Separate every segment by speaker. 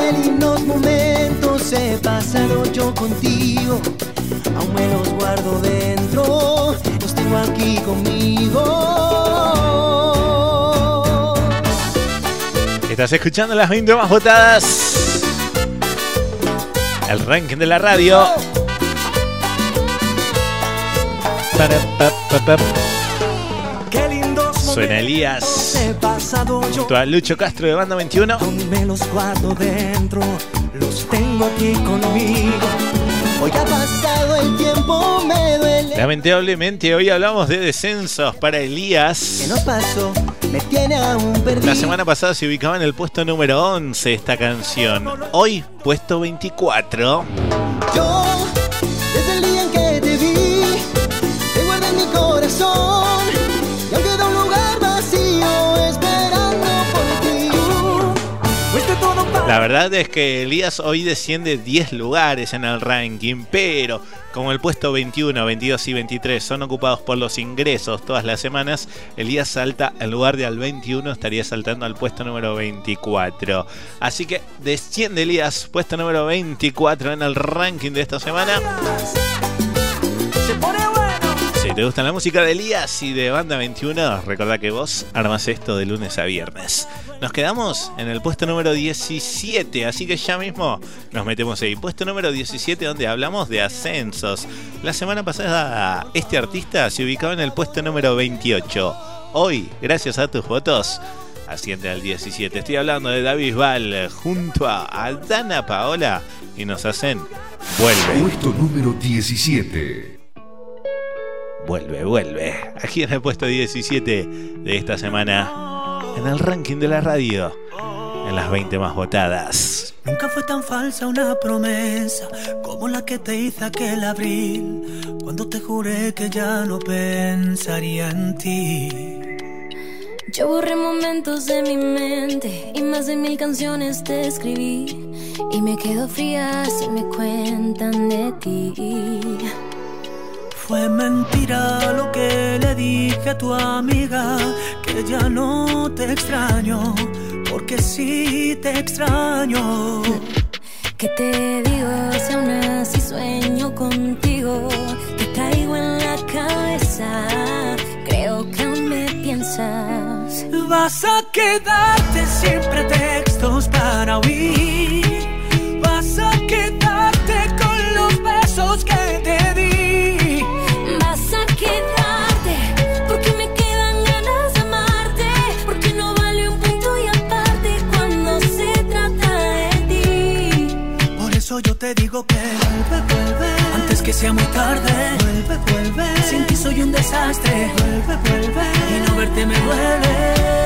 Speaker 1: qué lindos momentos he pasado yo contigo. Aún me los guardo dentro, los tengo aquí conmigo.
Speaker 2: Estás escuchando las 20 más votadas. El ranking de la radio.
Speaker 1: Qué lindos
Speaker 2: Suena Elías
Speaker 1: he pasado yo.
Speaker 2: junto a Lucho Castro de Banda 21.
Speaker 1: Me los guardo dentro, los tengo aquí conmigo. Hoy ha pasado el tiempo, me duele.
Speaker 2: Lamentablemente hoy hablamos de descensos para Elías.
Speaker 1: ¿Qué nos pasó? Me tiene aún perdido.
Speaker 2: La semana pasada se ubicaba en el puesto número 11 esta canción. Hoy, puesto 24.
Speaker 1: Yo, desde el día en que te vi, te guardé en mi corazón. Y aún queda un lugar vacío esperando por ti. Fuiste todo para...
Speaker 2: La verdad es que Elías hoy desciende 10 lugares en el ranking, pero como el puesto 21, 22 y 23 son ocupados por los ingresos todas las semanas, Elías salta, en lugar de al 21, estaría saltando al puesto número 24. Así que desciende Elías, puesto número 24 en el ranking de esta semana.
Speaker 1: Se pone bueno.
Speaker 2: Si te gusta la música de Elías y de Banda 21, recordá que vos armas esto de lunes a viernes. Nos quedamos en el puesto número 17, así que ya mismo nos metemos ahí. Puesto número 17, donde hablamos de ascensos. La semana pasada este artista se ubicaba en el puesto número 28. Hoy, gracias a tus votos, asciende al 17. Estoy hablando de David Bisbal junto a Dana Paola y nos hacen Vuelve.
Speaker 3: Puesto número 17.
Speaker 2: Vuelve. Aquí en el puesto 17 de esta semana, en el ranking de la radio, en las 20 más votadas.
Speaker 1: Nunca fue tan falsa una promesa como la que te hice aquel abril, cuando te juré que ya no pensaría en ti.
Speaker 4: Yo borré momentos de mi mente y más de 1000 canciones te escribí, y me quedo fría si me cuentan de ti.
Speaker 1: Fue mentira lo que le dije a tu amiga, que ya no te extraño, porque sí te extraño.
Speaker 4: ¿Qué te digo si aún así sueño contigo? Te traigo en la cabeza, creo que aún me piensas.
Speaker 1: Vas a quedarte sin pretextos para huir, vas a quedarte con los besos que te di.
Speaker 4: Quedarte porque me quedan ganas de amarte, porque no vale un punto y aparte cuando se trata de ti.
Speaker 1: Por eso yo te digo que vuelve, antes que sea muy tarde. Vuelve, sin ti soy un desastre. Vuelve, y no verte me duele.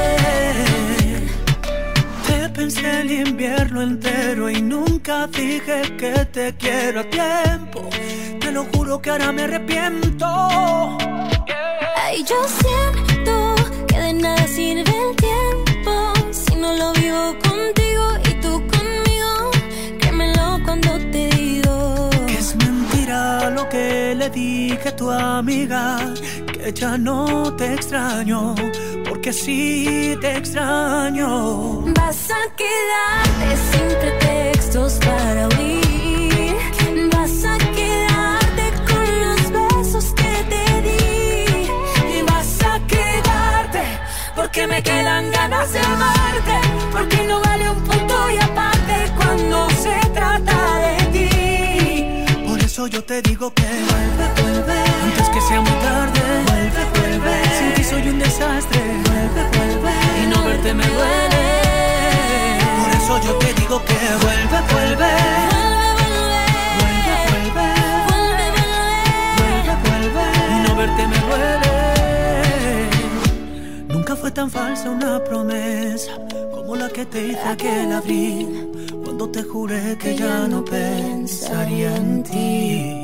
Speaker 1: Te pensé el invierno entero y nunca dije que te quiero a tiempo. Te lo juro que ahora me arrepiento.
Speaker 4: Ay, yo siento que de nada sirve el tiempo si no lo vivo contigo y tú conmigo. Créemelo cuando te digo
Speaker 1: que es mentira lo que le dije a tu amiga, que ya no te extraño, porque sí te extraño.
Speaker 4: Vas a quedarte sin pretextos para huir, vas a quedarte con los besos que te di,
Speaker 1: y vas a quedarte porque me quedan ganas de amarte, porque no vale un punto y aparte cuando se trata de ti. Por eso yo te digo que vuelve, antes que sea muy tarde. Vuelve, sin ti soy un desastre. Vuelve, y no verte me duele. Por eso yo te digo que vuelve. Y no verte me duele. Nunca fue tan falsa una promesa como la que te hice aquel abril, cuando te juré que ya no pensaría en ti.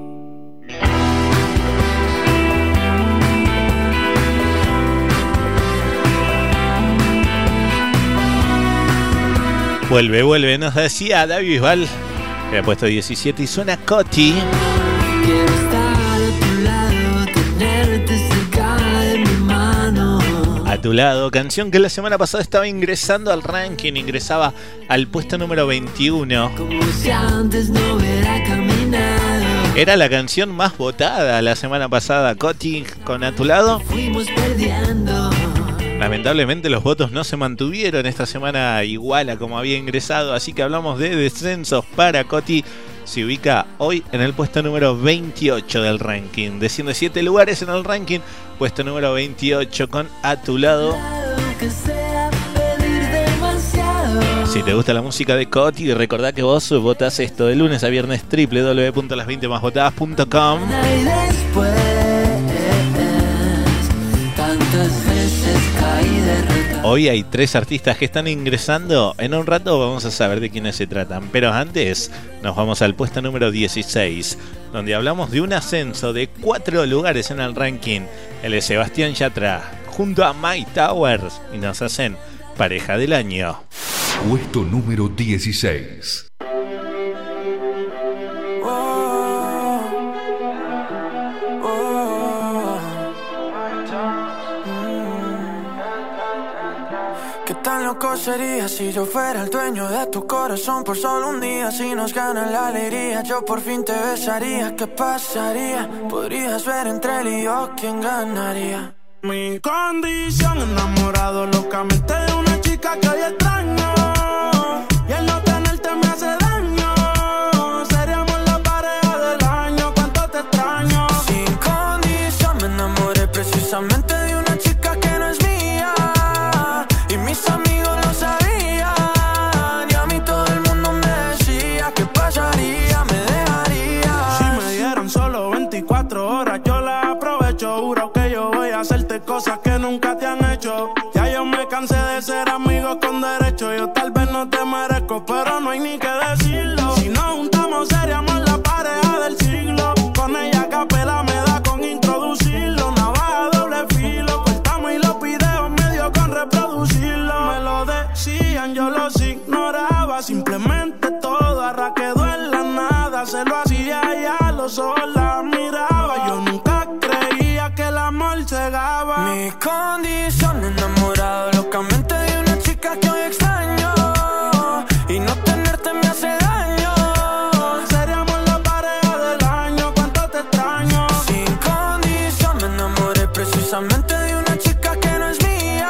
Speaker 2: Vuelve, nos decía David Bisbal, que ha puesto 17 y suena Coti.
Speaker 1: Quiero estar a tu lado, tenerte cerca de mi mano.
Speaker 2: tu lado, canción que la semana pasada estaba ingresando al ranking, ingresaba al puesto número 21.
Speaker 1: Como si antes no hubiera caminado.
Speaker 2: Era la canción más votada la semana pasada, Coti con A tu lado.
Speaker 1: Fuimos perdiendo.
Speaker 2: Lamentablemente los votos no se mantuvieron esta semana igual a como había ingresado, así que hablamos de descensos para Coti. Se ubica hoy en el puesto número 28 del ranking. Desciende 7 lugares en el ranking. Puesto número 28 con A tu lado. Si te gusta la música de Coti, recordá que vos votás esto de lunes a viernes, www.las20másvotadas.com.
Speaker 1: Y después, tantas veces caí derrotado.
Speaker 2: Hoy hay 3 artistas que están ingresando. En un rato vamos a saber de quiénes se tratan. Pero antes nos vamos al puesto número 16, donde hablamos de un ascenso de 4 lugares en el ranking. Él es Sebastián Yatra, junto a Mike Towers, y nos hacen pareja del año.
Speaker 3: Puesto número 16.
Speaker 5: ¿Qué tan loco sería si yo fuera el dueño de tu corazón por solo un día? Si nos gana la alegría, yo por fin te besaría. ¿Qué pasaría? Podrías ver entre él y yo quién ganaría. Mi condición, enamorado locamente de una chica que hoy extraño. Y el no tenerte me hace daño. Seríamos la pareja del año, cuánto te extraño. Sin condición me enamoré precisamente de una chica que no es mía. Y mis amigos lo sabían. Y a mí todo el mundo me decía ¿qué pasaría? Me dejaría. Si me dieron solo 24 horas yo las aprovecho. Juro que yo voy a hacerte cosas que nunca te han hecho. Ya yo me cansé de ser amigos con derecho. Yo tal vez no te merezco, pero no hay ni que decirlo. Si nos juntamos seríamos la pareja del siglo. Con ella a capela me da con introducirlo. Navaja doble filo, cortamos y los videos medio con reproducirlo. Me lo decían, yo los ignoraba. Simplemente todo ahora quedó en la nada. Se lo hacía y a los ojos la miraba. Yo nunca creía que el amor cegaba. Mi condición, enamorado locamente de una chica que hoy extraño. Y no tenerte me hace daño. Seríamos la pareja del año, cuánto te extraño. Sin condición me enamoré precisamente de una chica que no es mía.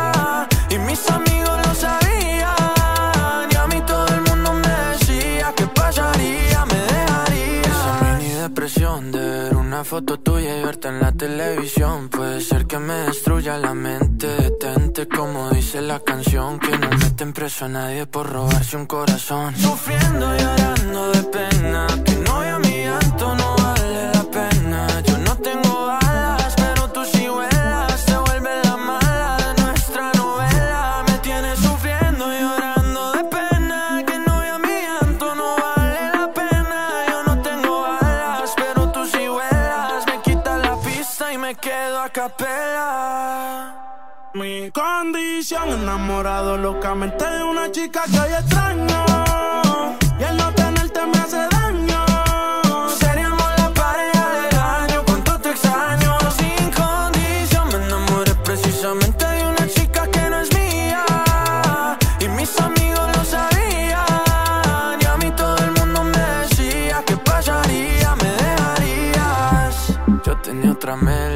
Speaker 5: Y mis amigos lo sabían. Y a mí todo el mundo me decía ¿qué pasaría? Me dejaría. Esa mini depresión de ver una foto tuya y verte en la televisión. Puede ser que me destruya la mente. Detente como dice la canción. Que no meten preso a nadie por robarse un corazón. Sufriendo y llorando de pena. Que no vea mi llanto, no vale la pena. Yo no tengo alas, pero tú sí vuelas. Se vuelve la mala de nuestra novela. Me tienes sufriendo y llorando de pena. Que no vea mi llanto, no vale la pena. Yo no tengo alas, pero tú sí vuelas. Me quita la pista y me quedo a capela. Mi condición, enamorado locamente de una chica que hoy extraño. Y el no tenerte me hace daño. Seríamos la pareja del año, cuánto te extraño. Sin condición me enamoré precisamente de una chica que no es mía. Y mis amigos lo sabían. Y a mí todo el mundo me decía ¿qué pasaría? Me dejarías. Yo tenía otra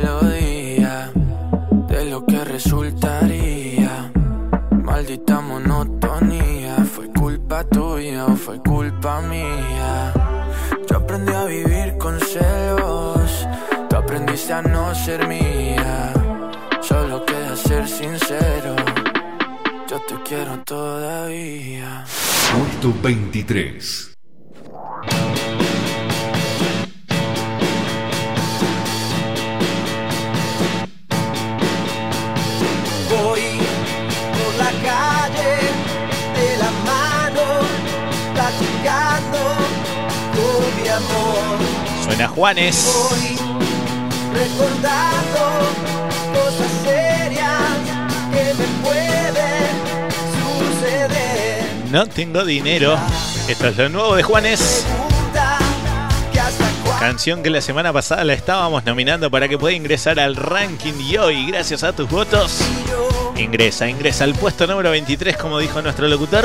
Speaker 5: melodía de lo que resultaría. Maldita monotonía. ¿Fue culpa tuya o fue culpa mía? Yo aprendí a vivir con celos. Tú aprendiste a no ser mía. Solo queda ser sincero. Yo te quiero todavía.
Speaker 3: Puesto 23.
Speaker 6: Voy por la calle de la mano, platicando con mi amor.
Speaker 2: Suena Juanes.
Speaker 6: Voy recordando cosas serias que me pueden suceder.
Speaker 2: No tengo dinero. Esto es lo nuevo de Juanes.
Speaker 6: Pregunta que hasta cuándo
Speaker 2: Canción que la semana pasada la estábamos nominando para que pueda ingresar al ranking y hoy, gracias a tus votos, ingresa al puesto número 23, como dijo nuestro locutor.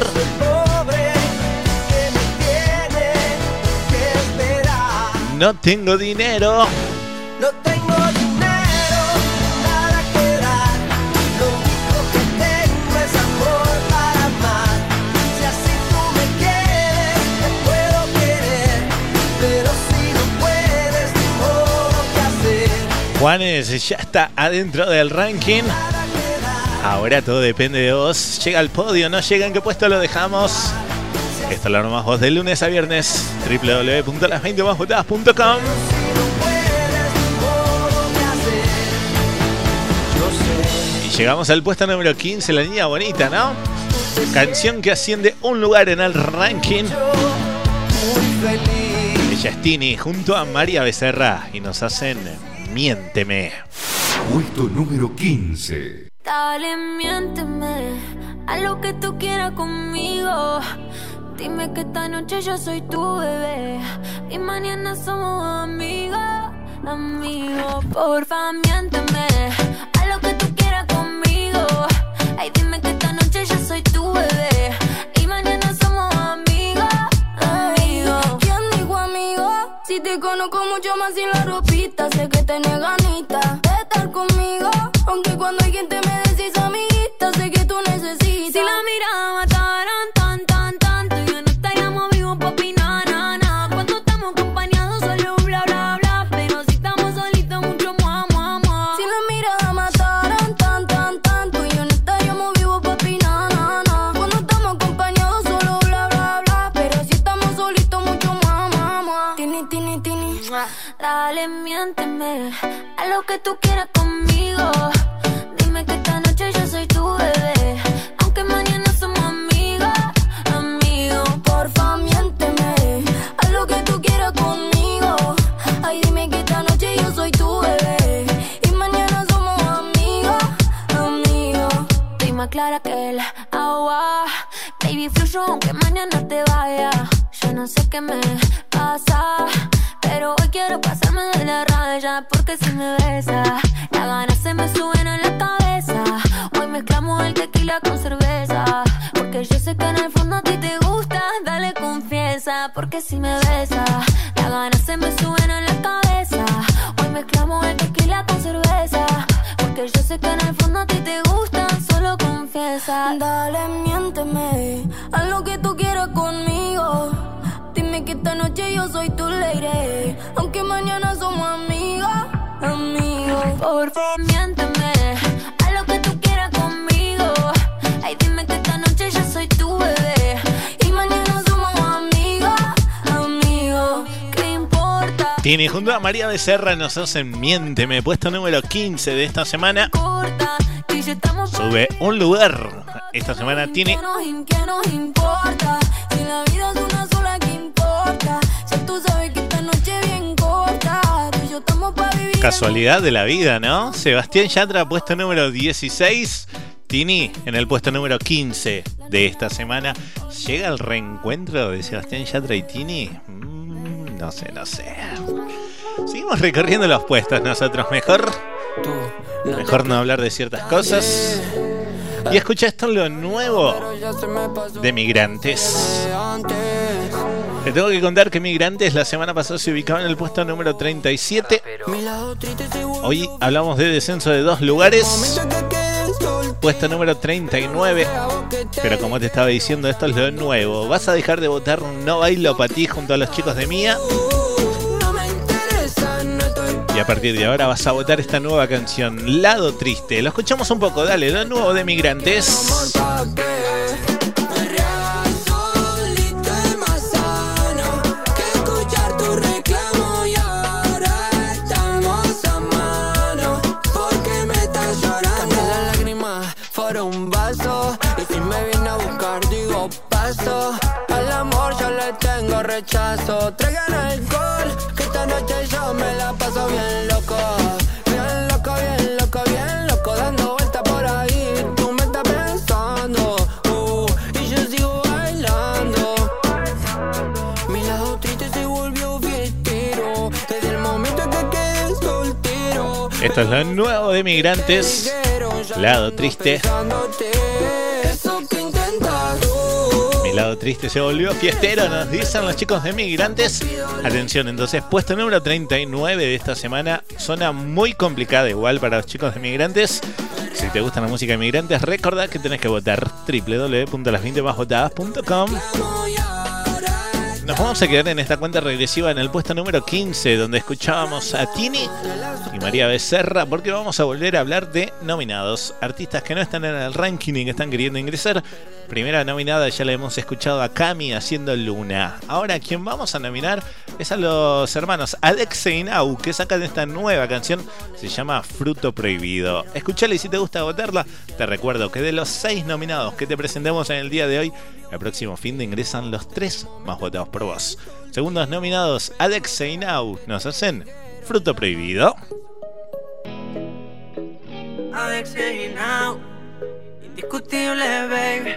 Speaker 2: No tengo dinero.
Speaker 6: No tengo dinero para quedar. Lo único que tengo es amor para amar. Si así tú me quieres, te puedo querer. Pero si no puedes, ni modo que hacer.
Speaker 2: Juanes ya está adentro del ranking. Ahora todo depende de vos. Llega al podio, no llega, ¿en qué puesto lo dejamos? Esto lo armás vos de lunes a viernes. www.las20másvotadas.com. Y llegamos al puesto número 15, La Niña Bonita, ¿no? Canción que asciende un lugar en el ranking. Ella es Tini junto a María Becerra y nos hacen Miénteme.
Speaker 3: Puesto número 15.
Speaker 4: Dale, miénteme, haz lo que tú quieras conmigo. Dime que esta noche yo soy tu bebé y mañana somos amigos, amigos. Porfa, miénteme, haz lo que tú quieras conmigo. Ay, dime que esta noche yo soy tu bebé y mañana somos amigos, amigos. ¿Quién dijo amigo? Si te conozco mucho más sin la ropita, sé que tenés ganita de estar conmigo. Aunque cuando hay gente me decís amiguita, sé que tú necesitas. Si la mirada mataran tan, tan, tanto, yo no estaríamos vivos, papi, na, na, na. Cuando estamos acompañados solo bla, bla, bla. Pero si estamos solitos mucho mua, mua, mua. Si la mirada mataran tan, tan, tanto, yo no estaríamos vivos, papi, na, na, na. Cuando estamos acompañados solo bla, bla, bla. Pero si estamos solitos mucho mua, mua, mua. Tini, tini, tini. Dale, miénteme, haz lo que tú quieras conmigo. Dime que esta noche yo soy tu bebé, aunque mañana somos amigos, amigos. Porfa, miénteme, haz lo que tú quieras conmigo. Ay, dime que esta noche yo soy tu bebé y mañana somos amigos, amigos. Estoy más clara que el agua, baby, fluyo aunque mañana te vaya. Yo no sé qué me pasa, pero hoy quiero pasarme de la raya. Porque si me besas, las ganas se me suben a la cabeza. Hoy mezclamos el tequila con cerveza, porque yo sé que en el fondo a ti te gusta. Dale, confiesa, porque si me besas, las ganas se me suben a la cabeza. Hoy mezclamos el tequila con cerveza, porque yo sé que en el fondo a ti te gusta. Solo confiesa. Dale, miénteme, haz lo que tú quieras conmigo. Dime que esta noche yo soy tu lady, aunque mañana somos amigos, amigos. Por favor, miénteme, haz lo que tú quieras conmigo. Ay, dime que esta noche yo soy tu bebé y mañana somos amigos, amigos. ¿Qué importa?
Speaker 2: Tini junto a María Becerra nos hacen Miénteme, puesto número 15 de esta semana. Sube un lugar esta semana, Tini.
Speaker 4: ¿Qué nos importa? Si la vida es una sola, ¿qué importa? Si tú sabes que esta noche es bien corta, tú y yo estamos pa' vivir.
Speaker 2: Casualidad de la vida, ¿no? Sebastián Yatra, puesto número 16. Tini en el puesto número 15 de esta semana. ¿Llega el reencuentro de Sebastián Yatra y Tini? No sé. Seguimos recorriendo los puestos nosotros. Mejor no hablar de ciertas cosas. Y escucha esto, lo nuevo de Migrantes. Te tengo que contar que Migrantes la semana pasada se ubicaba en el puesto número 37. Hoy hablamos de descenso de 2 lugares. Puesto número 39. Pero como te estaba diciendo, esto es lo nuevo. ¿Vas a dejar de votar No Bailo Pa' Ti junto a los chicos de Mía? Y a partir de ahora vas a votar esta nueva canción, Lado Triste. Lo escuchamos un poco, dale, lo nuevo de Migrantes.
Speaker 5: Un vaso y si me viene a buscar digo paso. Al amor yo le tengo rechazo. Traigan alcohol que esta noche yo me la paso bien loco. Bien loco, bien loco, bien loco. Dando vueltas por ahí. Tú me estás pensando y yo sigo bailando. Mi lado triste se volvió fiestero. Te
Speaker 2: Esto es lo nuevo de Migrantes, Lado Triste. Mi lado triste se volvió fiestero, nos dicen los chicos de Migrantes. Atención, entonces, puesto número 39 de esta semana. Zona muy complicada igual para los chicos de Migrantes. Si te gusta la música de Migrantes, recordad que tenés que votar www.las20másvotadas.com. Nos vamos a quedar en esta cuenta regresiva en el puesto número 15, donde escuchábamos a Tini y María Becerra, porque vamos a volver a hablar de nominados, artistas que no están en el ranking y que están queriendo ingresar. Primera nominada ya la hemos escuchado a Cami haciendo Luna. Ahora quien vamos a nominar es a los hermanos Alex e Inau, que sacan esta nueva canción, se llama Fruto Prohibido. Escuchala y si te gusta votarla, te recuerdo que de los 6 nominados que te presentemos en el día de hoy, el próximo fin de ingresan los 3 más votados por vos. Segundos nominados, Alex e Inau nos hacen Fruto Prohibido.
Speaker 5: Alex e Inau, indiscutible, baby.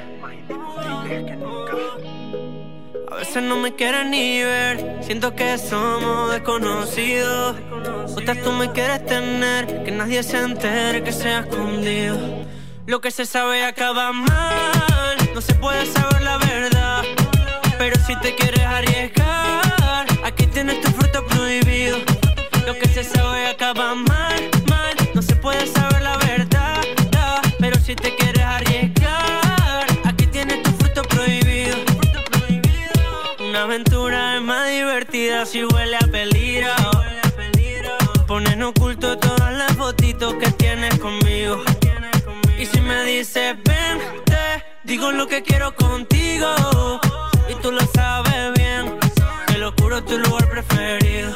Speaker 5: A veces no me quieres ni ver, siento que somos desconocidos. Otras tú me quieres tener, que nadie se entere, que sea escondido. Lo que se sabe acaba mal, no se puede saber la verdad. Pero si te quieres arriesgar, aquí tienes tu fruto prohibido. Lo que se sabe acaba mal, mal, no se puede saber la verdad. Pero si te quieres arriesgar, aquí tienes tu fruto prohibido. Una aventura es más divertida si huele a peligro. Pones en oculto todas las fotitos que tienes conmigo. Y si me dices vente, digo lo que quiero contigo. Y tú lo sabes bien, que lo juro es tu lugar preferido.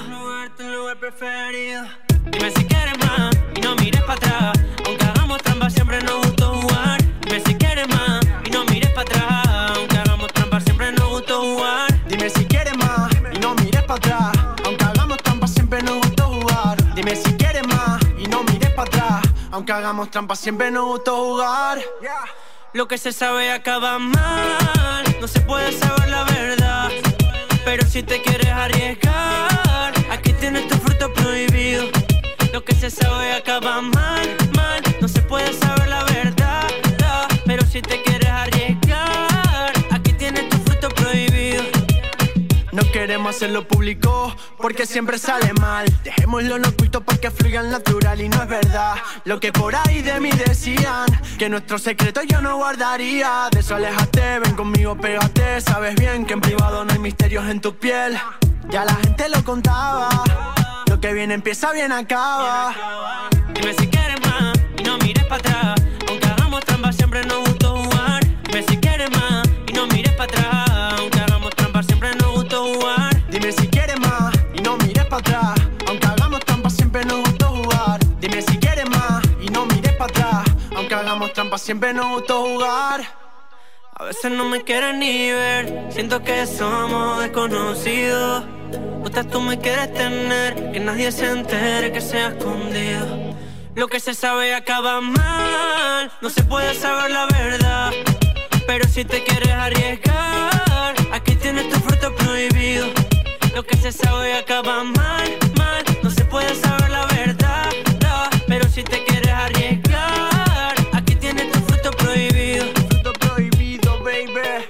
Speaker 5: Dime si quieres más y no mires para atrás. Aunque hagamos trampa siempre nos gustó jugar. Dime si quieres más y no mires para atrás. Aunque hagamos trampa siempre nos gustó jugar.
Speaker 6: Dime si quieres más y no mires para atrás. Aunque hagamos trampa siempre nos gustó jugar. Dime si quieres más y no mires para atrás. Aunque hagamos trampa siempre nos gustó jugar.
Speaker 5: Lo que se sabe acaba mal, no se puede saber la verdad. Pero si te quieres arriesgar, aquí tienes tu fruto prohibido. Lo que se sabe acaba mal, mal, no se puede saber la verdad. Pero si te quieres arriesgar, aquí tienes tu fruto prohibido.
Speaker 6: No queremos hacerlo público porque siempre sale mal. Dejémoslo en oculto para que fluya natural. Y no es verdad lo que por ahí de mí decían, que nuestro secreto yo no guardaría. De eso aléjate, ven conmigo, pégate. Sabes bien que en privado no hay misterios en tu piel. Ya la gente lo contaba, lo que bien empieza bien acaba.
Speaker 5: Dime si quieres más y no mires para atrás. Aunque hagamos trampa siempre nos gustó jugar. Dime si quieres más y no mires para atrás. Aunque hagamos trampa siempre nos gustó jugar.
Speaker 6: Dime si quieres más y no mires para atrás. Aunque hagamos trampa siempre nos gustó jugar. Dime si quieres más y no mires para atrás. Aunque hagamos trampa siempre nos gustó jugar.
Speaker 5: A veces no me quieres ni ver, siento que somos desconocidos. Otras tú me quieres tener, que nadie se entere, que sea escondido. Lo que se sabe acaba mal, no se puede saber la verdad. Pero si te quieres arriesgar, aquí tienes tu fruto prohibido. Lo que se sabe acaba mal, mal, no se puede saber la verdad. Pero si te quieres arriesgar, aquí tienes tu fruto prohibido.
Speaker 6: Fruto prohibido, baby.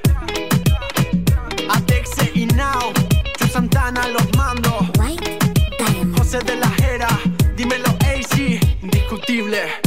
Speaker 6: Alex e Inau, Chu Santana los mando. José de la Jera, dímelo AC, indiscutible.